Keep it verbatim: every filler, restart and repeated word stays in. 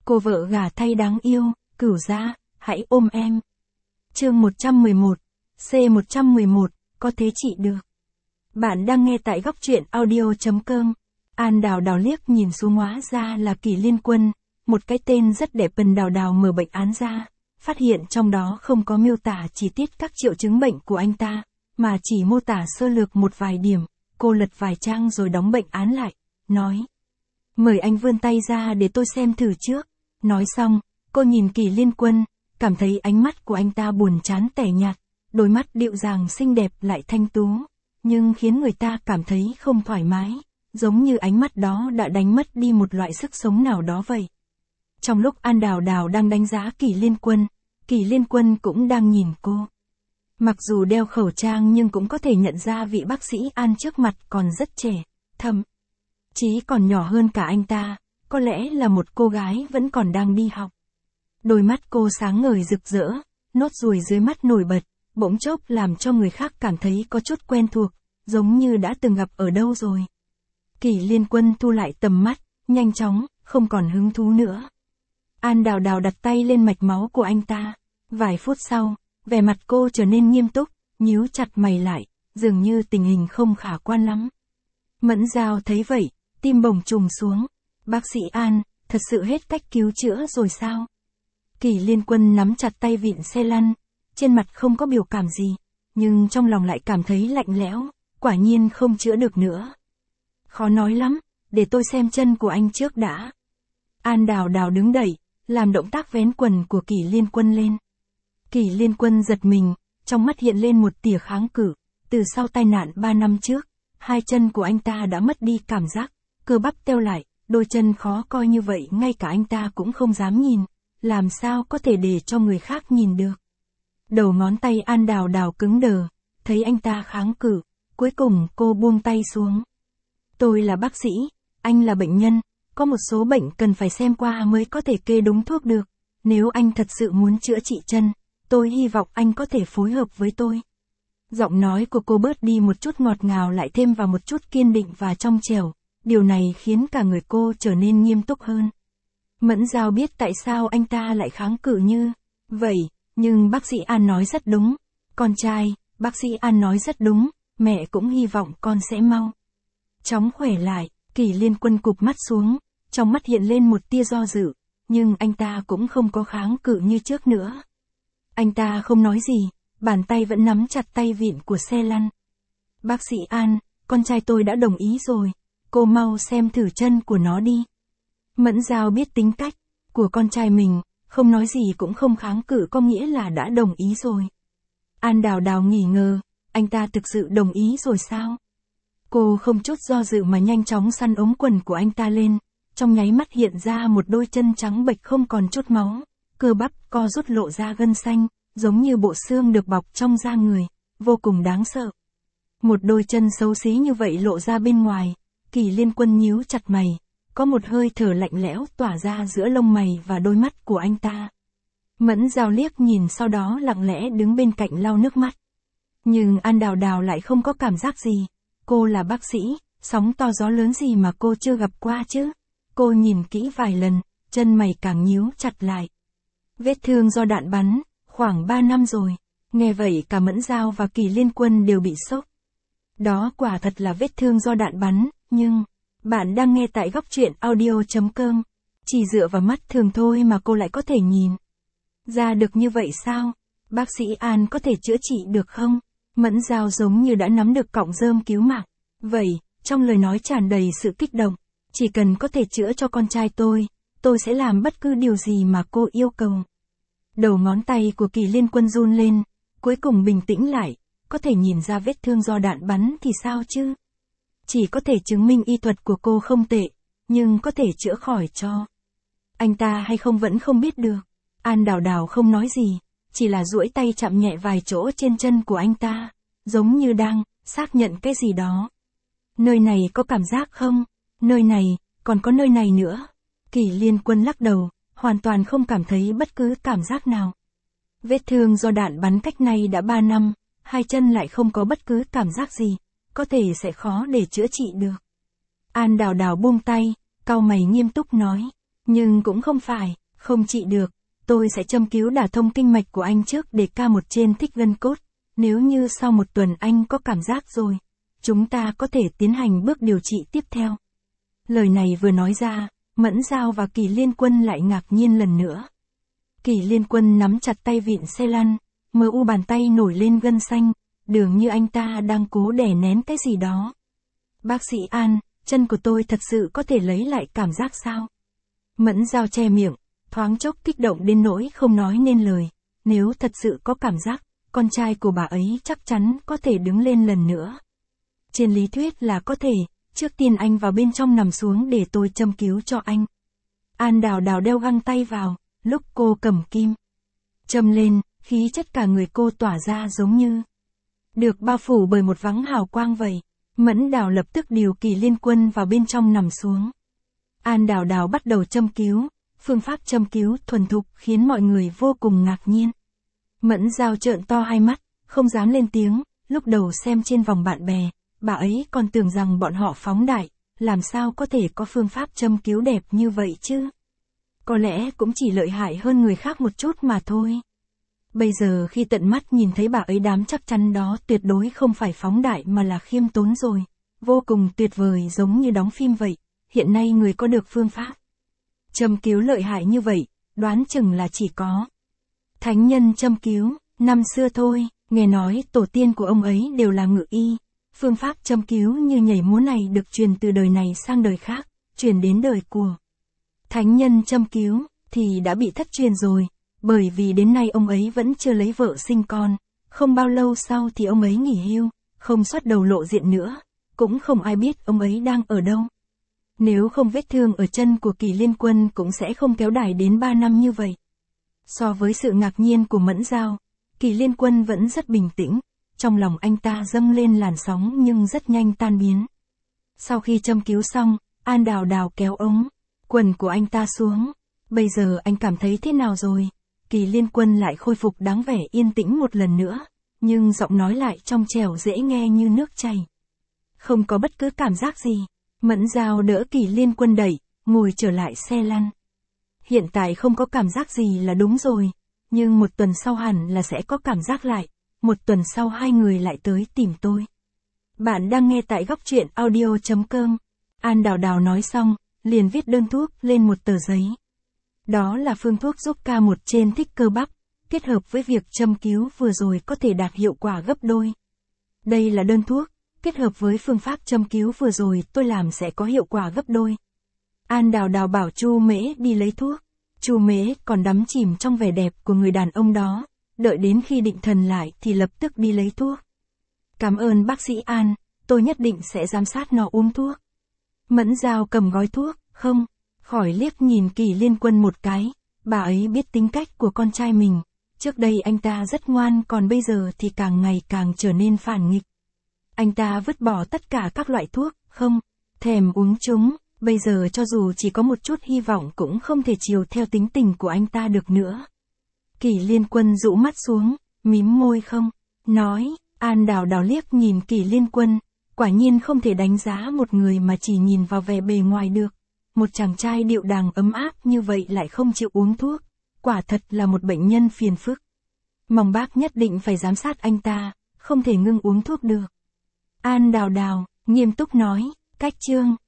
Cô vợ gả thay đáng yêu, Cửu Gia, hãy ôm em. Chương một trăm mười một, C một trăm mười một, có thế chị được. Bạn đang nghe tại góc truyện audio chấm com. An Đào Đào liếc nhìn xuống, hóa ra là Kỷ Liên Quân, một cái tên rất đẹp. Bần Đào Đào mở bệnh án ra, phát hiện trong đó không có miêu tả chi tiết các triệu chứng bệnh của anh ta, mà chỉ mô tả sơ lược một vài điểm. Cô lật vài trang rồi đóng bệnh án lại, nói: mời anh vươn tay ra để tôi xem thử trước. Nói xong, cô nhìn Kỷ Liên Quân, cảm thấy ánh mắt của anh ta buồn chán tẻ nhạt, đôi mắt dịu dàng xinh đẹp lại thanh tú, nhưng khiến người ta cảm thấy không thoải mái, giống như ánh mắt đó đã đánh mất đi một loại sức sống nào đó vậy. Trong lúc An Đào Đào đang đánh giá Kỷ Liên Quân, Kỷ Liên Quân cũng đang nhìn cô. Mặc dù đeo khẩu trang nhưng cũng có thể nhận ra vị bác sĩ An trước mặt còn rất trẻ, thậm chí còn nhỏ hơn cả anh ta, có lẽ là một cô gái vẫn còn đang đi học. Đôi mắt cô sáng ngời rực rỡ, nốt ruồi dưới mắt nổi bật, bỗng chốc làm cho người khác cảm thấy có chút quen thuộc, giống như đã từng gặp ở đâu rồi. Kỷ Liên Quân thu lại tầm mắt, nhanh chóng, không còn hứng thú nữa. An Đào Đào đặt tay lên mạch máu của anh ta. Vài phút sau, vẻ mặt cô trở nên nghiêm túc, nhíu chặt mày lại, dường như tình hình không khả quan lắm. Mẫn Giao thấy vậy, tim bồng trùng xuống. Bác sĩ An, thật sự hết cách cứu chữa rồi sao? Kỷ Liên Quân nắm chặt tay vịn xe lăn, trên mặt không có biểu cảm gì, nhưng trong lòng lại cảm thấy lạnh lẽo, quả nhiên không chữa được nữa. Khó nói lắm, để tôi xem chân của anh trước đã. An Đào Đào đứng dậy, làm động tác vén quần của Kỷ Liên Quân lên. Kỷ Liên Quân giật mình, trong mắt hiện lên một tia kháng cự. Từ sau tai nạn ba năm trước, hai chân của anh ta đã mất đi cảm giác, cơ bắp teo lại, đôi chân khó coi như vậy ngay cả anh ta cũng không dám nhìn, làm sao có thể để cho người khác nhìn được. Đầu ngón tay An Đào Đào cứng đờ, thấy anh ta kháng cự, cuối cùng cô buông tay xuống. Tôi là bác sĩ, anh là bệnh nhân, có một số bệnh cần phải xem qua mới có thể kê đúng thuốc được. Nếu anh thật sự muốn chữa trị chân, tôi hy vọng anh có thể phối hợp với tôi. Giọng nói của cô bớt đi một chút ngọt ngào lại thêm vào một chút kiên định và trong trẻo, điều này khiến cả người cô trở nên nghiêm túc hơn. Mẫn Giao biết tại sao anh ta lại kháng cự như vậy, nhưng bác sĩ An nói rất đúng. Con trai, bác sĩ An nói rất đúng, mẹ cũng hy vọng con sẽ mau chóng khỏe lại. Kỷ Liên Quân cụp mắt xuống, trong mắt hiện lên một tia do dự, nhưng anh ta cũng không có kháng cự như trước nữa. Anh ta không nói gì, bàn tay vẫn nắm chặt tay vịn của xe lăn. Bác sĩ An, con trai tôi đã đồng ý rồi, cô mau xem thử chân của nó đi. Mẫn Giao biết tính cách của con trai mình, không nói gì cũng không kháng cự có nghĩa là đã đồng ý rồi. An Đào Đào nghi ngờ, anh ta thực sự đồng ý rồi sao? Cô không chút do dự mà nhanh chóng săn ống quần của anh ta lên, trong nháy mắt hiện ra một đôi chân trắng bệch không còn chút máu, cơ bắp co rút lộ ra gân xanh, giống như bộ xương được bọc trong da người, vô cùng đáng sợ. Một đôi chân xấu xí như vậy lộ ra bên ngoài, Kỷ Liên Quân nhíu chặt mày, có một hơi thở lạnh lẽo tỏa ra giữa lông mày và đôi mắt của anh ta. Mẫn Giao liếc nhìn sau đó lặng lẽ đứng bên cạnh lau nước mắt. Nhưng An Đào Đào lại không có cảm giác gì. Cô là bác sĩ, sóng to gió lớn gì mà cô chưa gặp qua chứ. Cô nhìn kỹ vài lần, chân mày càng nhíu chặt lại. Vết thương do đạn bắn, khoảng ba năm rồi. Nghe vậy cả Mẫn Giao và Kỷ Liên Quân đều bị sốc. Đó quả thật là vết thương do đạn bắn, nhưng... Bạn đang nghe tại góc truyện audio chấm com. Chỉ dựa vào mắt thường thôi mà cô lại có thể nhìn ra được như vậy sao? Bác sĩ An có thể chữa trị được không? Mẫn Giao giống như đã nắm được cọng rơm cứu mạng. Vậy, trong lời nói tràn đầy sự kích động. Chỉ cần có thể chữa cho con trai tôi, tôi sẽ làm bất cứ điều gì mà cô yêu cầu. Đầu ngón tay của Kỷ Liên Quân run lên, cuối cùng bình tĩnh lại. Có thể nhìn ra vết thương do đạn bắn thì sao chứ? Chỉ có thể chứng minh y thuật của cô không tệ, nhưng có thể chữa khỏi cho anh ta hay không vẫn không biết được. An Đào Đào không nói gì, chỉ là duỗi tay chạm nhẹ vài chỗ trên chân của anh ta, giống như đang xác nhận cái gì đó. Nơi này có cảm giác không? Nơi này, còn có nơi này nữa. Kỷ Liên Quân lắc đầu, hoàn toàn không cảm thấy bất cứ cảm giác nào. Vết thương do đạn bắn cách nay đã ba năm, hai chân lại không có bất cứ cảm giác gì. Có thể sẽ khó để chữa trị được. An Đào Đào buông tay, cau mày nghiêm túc nói. Nhưng cũng không phải, không trị được. Tôi sẽ châm cứu đả thông kinh mạch của anh trước để ca một trên thích gân cốt. Nếu như sau một tuần anh có cảm giác rồi, chúng ta có thể tiến hành bước điều trị tiếp theo. Lời này vừa nói ra, Mẫn Dao và Kỳ Liên Quân lại ngạc nhiên lần nữa. Kỳ Liên Quân nắm chặt tay vịn xe lăn, mờ u bàn tay nổi lên gân xanh, dường như anh ta đang cố đè nén cái gì đó. Bác sĩ An, chân của tôi thật sự có thể lấy lại cảm giác sao? Mẫn Dao che miệng, thoáng chốc kích động đến nỗi không nói nên lời. Nếu thật sự có cảm giác, con trai của bà ấy chắc chắn có thể đứng lên lần nữa. Trên lý thuyết là có thể, trước tiên anh vào bên trong nằm xuống để tôi châm cứu cho anh. An Đào Đào đeo găng tay vào, lúc cô cầm kim châm lên, khí chất cả người cô tỏa ra giống như được bao phủ bởi một vắng hào quang vậy. Mẫn Đào lập tức điều Kỳ Liên Quân vào bên trong nằm xuống. An Đào Đào bắt đầu châm cứu, phương pháp châm cứu thuần thục khiến mọi người vô cùng ngạc nhiên. Mẫn Dao trợn to hai mắt, không dám lên tiếng, lúc đầu xem trên vòng bạn bè, bà ấy còn tưởng rằng bọn họ phóng đại, làm sao có thể có phương pháp châm cứu đẹp như vậy chứ? Có lẽ cũng chỉ lợi hại hơn người khác một chút mà thôi. Bây giờ khi tận mắt nhìn thấy bà ấy đám chắc chắn đó tuyệt đối không phải phóng đại mà là khiêm tốn rồi, vô cùng tuyệt vời giống như đóng phim vậy. Hiện nay người có được phương pháp châm cứu lợi hại như vậy, đoán chừng là chỉ có thánh nhân châm cứu, năm xưa thôi, nghe nói tổ tiên của ông ấy đều là ngự y. Phương pháp châm cứu như nhảy múa này được truyền từ đời này sang đời khác, truyền đến đời của thánh nhân châm cứu, thì đã bị thất truyền rồi, bởi vì đến nay ông ấy vẫn chưa lấy vợ sinh con, không bao lâu sau thì ông ấy nghỉ hưu, không xuất đầu lộ diện nữa, cũng không ai biết ông ấy đang ở đâu. Nếu không vết thương ở chân của Kỳ Liên Quân cũng sẽ không kéo dài đến ba năm như vậy. So với sự ngạc nhiên của Mẫn Dao, Kỳ Liên Quân vẫn rất bình tĩnh, trong lòng anh ta dâng lên làn sóng nhưng rất nhanh tan biến. Sau khi châm cứu xong, An Đào Đào kéo ống quần của anh ta xuống. Bây giờ anh cảm thấy thế nào rồi? Kỳ Liên Quân lại khôi phục đáng vẻ yên tĩnh một lần nữa, nhưng giọng nói lại trong trẻo dễ nghe như nước chảy. Không có bất cứ cảm giác gì. Mẫn Dao đỡ Kỳ Liên Quân đẩy, ngồi trở lại xe lăn. Hiện tại không có cảm giác gì là đúng rồi, nhưng một tuần sau hẳn là sẽ có cảm giác lại. Một tuần sau hai người lại tới tìm tôi. Bạn đang nghe tại góc truyện audio chấm com. An Đào Đào nói xong, liền viết đơn thuốc lên một tờ giấy. Đó là phương thuốc giúp ca một trên thích cơ bắp, kết hợp với việc châm cứu vừa rồi có thể đạt hiệu quả gấp đôi. Đây là đơn thuốc, kết hợp với phương pháp châm cứu vừa rồi tôi làm sẽ có hiệu quả gấp đôi. An Đào Đào bảo Chu Mễ đi lấy thuốc. Chu Mễ còn đắm chìm trong vẻ đẹp của người đàn ông đó, đợi đến khi định thần lại thì lập tức đi lấy thuốc. Cảm ơn bác sĩ An, tôi nhất định sẽ giám sát nó uống thuốc. Mẫn Dao cầm gói thuốc, không, khỏi liếc nhìn Kỳ Liên Quân một cái, bà ấy biết tính cách của con trai mình, trước đây anh ta rất ngoan còn bây giờ thì càng ngày càng trở nên phản nghịch. Anh ta vứt bỏ tất cả các loại thuốc, không, thèm uống chúng, bây giờ cho dù chỉ có một chút hy vọng cũng không thể chiều theo tính tình của anh ta được nữa. Kỳ Liên Quân rũ mắt xuống, mím môi không, nói, An Đào Đào liếc nhìn Kỳ Liên Quân, quả nhiên không thể đánh giá một người mà chỉ nhìn vào vẻ bề ngoài được. Một chàng trai điệu đàng ấm áp như vậy lại không chịu uống thuốc, quả thật là một bệnh nhân phiền phức. Mong bác nhất định phải giám sát anh ta, không thể ngưng uống thuốc được. An Đào Đào, nghiêm túc nói, cách chương.